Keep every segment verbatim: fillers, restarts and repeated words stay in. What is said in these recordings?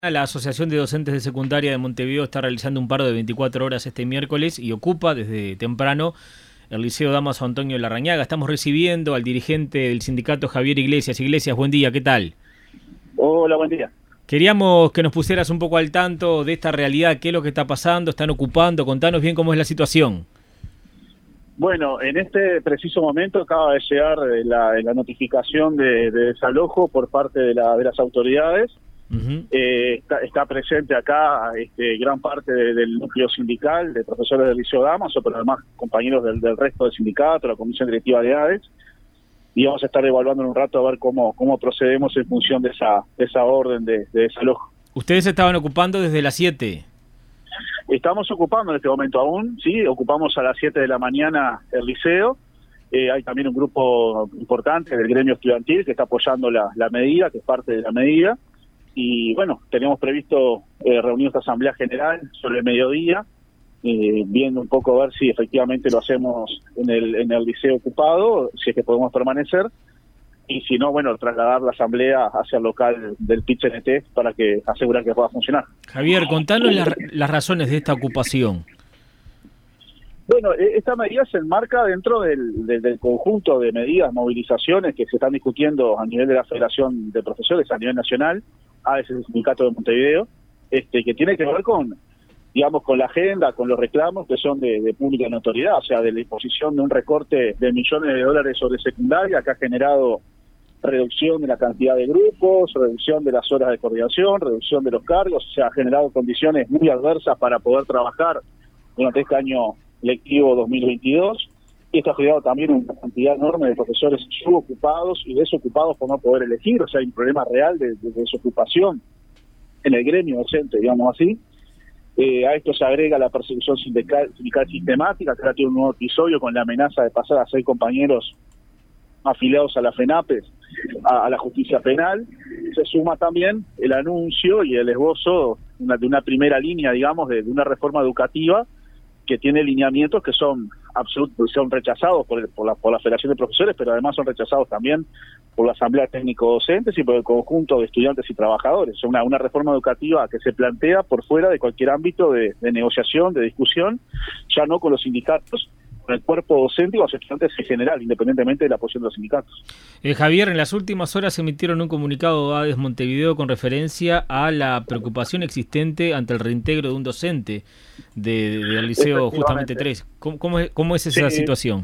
La Asociación de Docentes de Secundaria de Montevideo está realizando un paro de veinticuatro horas este miércoles y ocupa desde temprano el Liceo Dámaso Antonio Larrañaga. Estamos recibiendo al dirigente del sindicato, Javier Iglesias. Iglesias, buen día, ¿qué tal? Hola, buen día. Queríamos que nos pusieras un poco al tanto de esta realidad, qué es lo que está pasando, están ocupando, contanos bien cómo es la situación. Bueno, en este preciso momento acaba de llegar la, la notificación de, de desalojo por parte de, la, de las autoridades. Uh-huh. eh, está, está presente acá este, gran parte de, del núcleo sindical, de profesores del Liceo Dámaso, pero además compañeros del, del resto del sindicato, la comisión directiva de A D E S, y vamos a estar evaluando en un rato a ver cómo, cómo procedemos en función de esa, de esa orden de, de desalojo. ¿Ustedes estaban ocupando desde las siete? Estamos ocupando en este momento aún, sí, ocupamos a las siete de la mañana el liceo. Eh, hay también un grupo importante del gremio estudiantil que está apoyando la, la medida, que es parte de la medida. Y bueno, tenemos previsto eh, reunir esta asamblea general sobre el mediodía, eh, viendo un poco a ver si efectivamente lo hacemos en el, en el liceo ocupado, si es que podemos permanecer. Y si no, bueno, trasladar la asamblea hacia el local del P I T C N T para que asegurar que pueda funcionar. Javier, contanos la, las razones de esta ocupación. Bueno, esta medida se enmarca dentro del, del, del conjunto de medidas, movilizaciones que se están discutiendo a nivel de la Federación de Profesores, a nivel nacional, a ese sindicato de Montevideo, este, que tiene que ver con, digamos, con la agenda, con los reclamos que son de, de pública notoriedad, o sea, de la imposición de un recorte de millones de dólares sobre secundaria que ha generado reducción de la cantidad de grupos, reducción de las horas de coordinación, reducción de los cargos, o sea, ha generado condiciones muy adversas para poder trabajar durante este año lectivo dos mil veintidós, y esto ha generado también una cantidad enorme de profesores subocupados y desocupados por no poder elegir, o sea, hay un problema real de, de desocupación en el gremio docente, digamos así. Eh, a esto se agrega la persecución sindical, sindical sistemática, que ahora tiene un nuevo episodio con la amenaza de pasar a seis compañeros afiliados a la FENAPES a, a la justicia penal. Se suma también el anuncio y el esbozo una, de una primera línea, digamos, de, de una reforma educativa que tiene lineamientos que son absolutos, son rechazados por, el, por, la, por la Federación de Profesores, pero además son rechazados también por la Asamblea Técnico Docentes y por el conjunto de estudiantes y trabajadores. Una, una reforma educativa que se plantea por fuera de cualquier ámbito de, de negociación, de discusión, ya no con los sindicatos, con el cuerpo docente y los estudiantes en general, independientemente de la posición de los sindicatos. Eh, Javier, en las últimas horas se emitieron un comunicado de A D E S Montevideo con referencia a la preocupación existente ante el reintegro de un docente de, de, del Liceo justamente tres. ¿Cómo, cómo, es, cómo es esa sí. situación?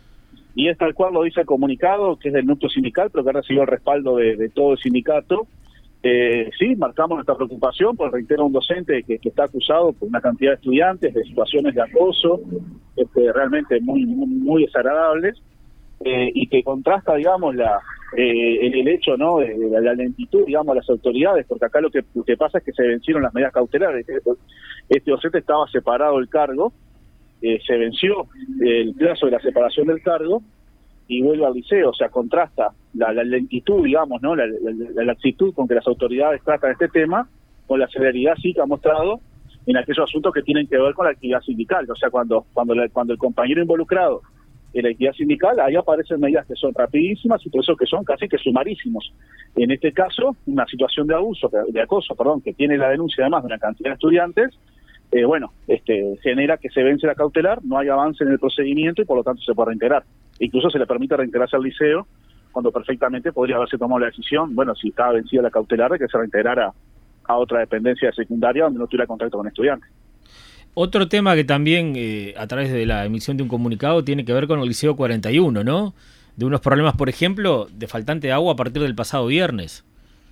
Y es tal cual lo dice el comunicado, que es del núcleo sindical, pero que ha recibido el respaldo de, de todo el sindicato. Eh, sí, marcamos nuestra preocupación por el reintegro de un docente que, que está acusado por una cantidad de estudiantes, de situaciones de acoso, este, realmente muy, muy, muy desagradables, eh, y que contrasta, digamos, la eh, el, el hecho, ¿no?, de, de la lentitud, digamos, de las autoridades, porque acá lo que, lo que pasa es que se vencieron las medidas cautelares. Este docente estaba separado del cargo, eh, se venció el plazo de la separación del cargo, y vuelve al liceo, o sea, contrasta la, la lentitud, digamos, ¿no?, la, la, la actitud con que las autoridades tratan este tema, con la celeridad sí que ha mostrado en aquellos asuntos que tienen que ver con la actividad sindical. O sea, cuando cuando, la, cuando el compañero involucrado en la actividad sindical, ahí aparecen medidas que son rapidísimas y por eso que son casi que sumarísimos. En este caso, una situación de abuso, de acoso, perdón, que tiene la denuncia además de una cantidad de estudiantes, eh, bueno, este genera que se vence la cautelar, no hay avance en el procedimiento y por lo tanto se puede reintegrar. Incluso se le permite reintegrarse al liceo cuando perfectamente podría haberse tomado la decisión, bueno, si estaba vencida la cautelar, de que se reintegrara a otra dependencia de secundaria donde no tuviera contacto con estudiantes. Otro tema que también, eh, a través de la emisión de un comunicado, tiene que ver con el Liceo cuarenta y uno, ¿no? De unos problemas, por ejemplo, de faltante de agua a partir del pasado viernes.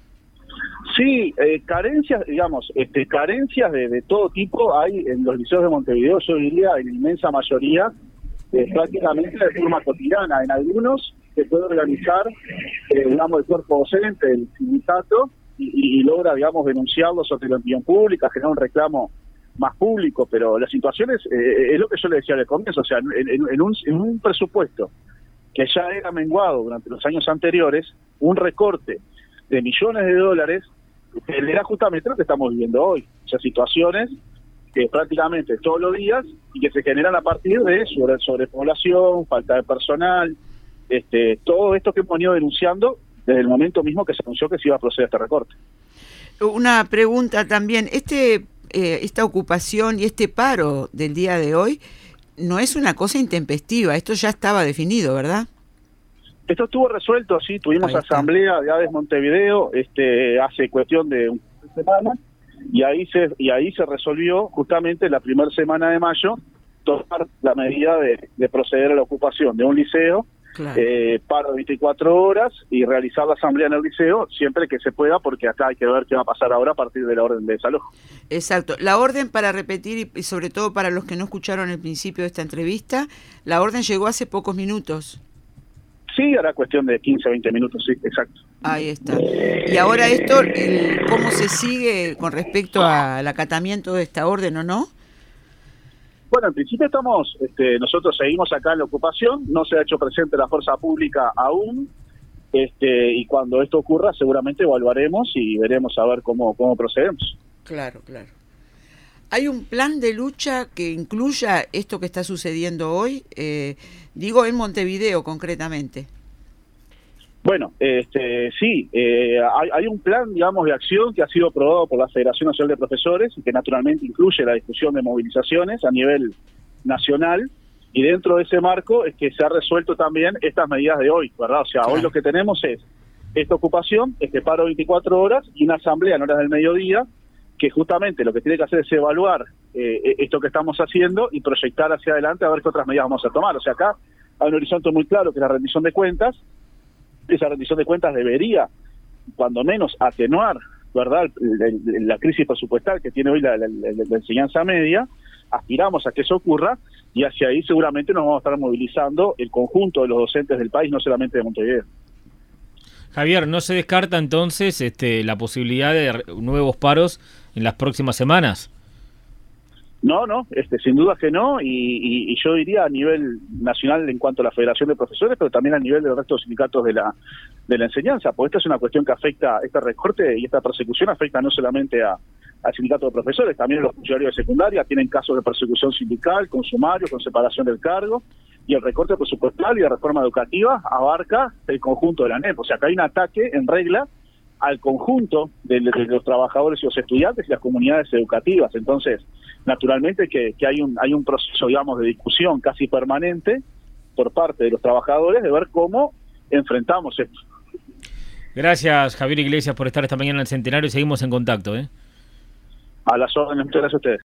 Sí, eh, carencias, digamos, este, carencias de, de todo tipo hay en los liceos de Montevideo, yo diría en la inmensa mayoría, eh, prácticamente de forma cotidiana. En algunos se puede organizar, eh, digamos, el cuerpo docente, el sindicato, y, y logra, digamos, denunciarlos ante la opinión pública, generar un reclamo más público, pero las situaciones, eh, es lo que yo le decía al comienzo, o sea, en, en, en, un, en un presupuesto que ya era menguado durante los años anteriores, un recorte de millones de dólares genera justamente lo que estamos viviendo hoy, o sea, situaciones que prácticamente todos los días y que se generan a partir de sobre, sobrepoblación, falta de personal, este todo esto que hemos venido denunciando desde el momento mismo que se anunció que se iba a proceder a este recorte. Una pregunta también, este eh, esta ocupación y este paro del día de hoy no es una cosa intempestiva, esto ya estaba definido, ¿verdad? Esto estuvo resuelto, sí, tuvimos asamblea de Ades Montevideo este, hace cuestión de una semana, y ahí se y ahí se resolvió justamente la primera semana de mayo tomar la medida de, de proceder a la ocupación de un liceo, claro. eh, paro de veinticuatro horas y realizar la asamblea en el liceo siempre que se pueda, porque acá hay que ver qué va a pasar ahora a partir de la orden de desalojo. Exacto. La orden, para repetir, y sobre todo para los que no escucharon el principio de esta entrevista, la orden llegó hace pocos minutos. Sí, era cuestión de quince, veinte minutos, sí, exacto. Ahí está. Y ahora esto, el, ¿cómo se sigue con respecto al acatamiento de esta orden o no? Bueno, en principio estamos, este, nosotros seguimos acá en la ocupación, no se ha hecho presente la fuerza pública aún, este, y cuando esto ocurra seguramente evaluaremos y veremos a ver cómo, cómo procedemos. Claro, claro. ¿Hay un plan de lucha que incluya esto que está sucediendo hoy? Eh, digo, en Montevideo concretamente. Bueno, este, sí, eh, hay, hay un plan, digamos, de acción que ha sido aprobado por la Federación Nacional de Profesores y que naturalmente incluye la discusión de movilizaciones a nivel nacional, y dentro de ese marco es que se ha resuelto también estas medidas de hoy, ¿verdad? O sea, claro. Hoy lo que tenemos es esta ocupación, este paro de veinticuatro horas y una asamblea en horas del mediodía, que justamente lo que tiene que hacer es evaluar eh, esto que estamos haciendo y proyectar hacia adelante a ver qué otras medidas vamos a tomar. O sea, acá hay un horizonte muy claro que es la rendición de cuentas. Esa rendición de cuentas debería, cuando menos, atenuar, ¿verdad?, la crisis presupuestal que tiene hoy la, la, la, la enseñanza media. Aspiramos a que eso ocurra y hacia ahí seguramente nos vamos a estar movilizando el conjunto de los docentes del país, no solamente de Montevideo. Javier, ¿no se descarta entonces este, la posibilidad de nuevos paros en las próximas semanas? No, no, este, sin duda que no, y, y, y yo diría a nivel nacional en cuanto a la Federación de Profesores, pero también a nivel del resto de los sindicatos de la de la enseñanza, porque esta es una cuestión que afecta, este recorte y esta persecución afecta no solamente a, al sindicato de profesores, también los funcionarios de secundaria tienen casos de persecución sindical, con sumario, con separación del cargo, y el recorte presupuestal y la reforma educativa abarca el conjunto de la ANEP, o sea, acá hay un ataque en regla al conjunto de, de los trabajadores y los estudiantes y las comunidades educativas. Entonces, naturalmente que, que hay un hay un proceso, digamos, de discusión casi permanente por parte de los trabajadores de ver cómo enfrentamos esto. Gracias, Javier Iglesias, por estar esta mañana en el Centenario y seguimos en contacto, ¿eh? A las órdenes, muchas gracias a ustedes.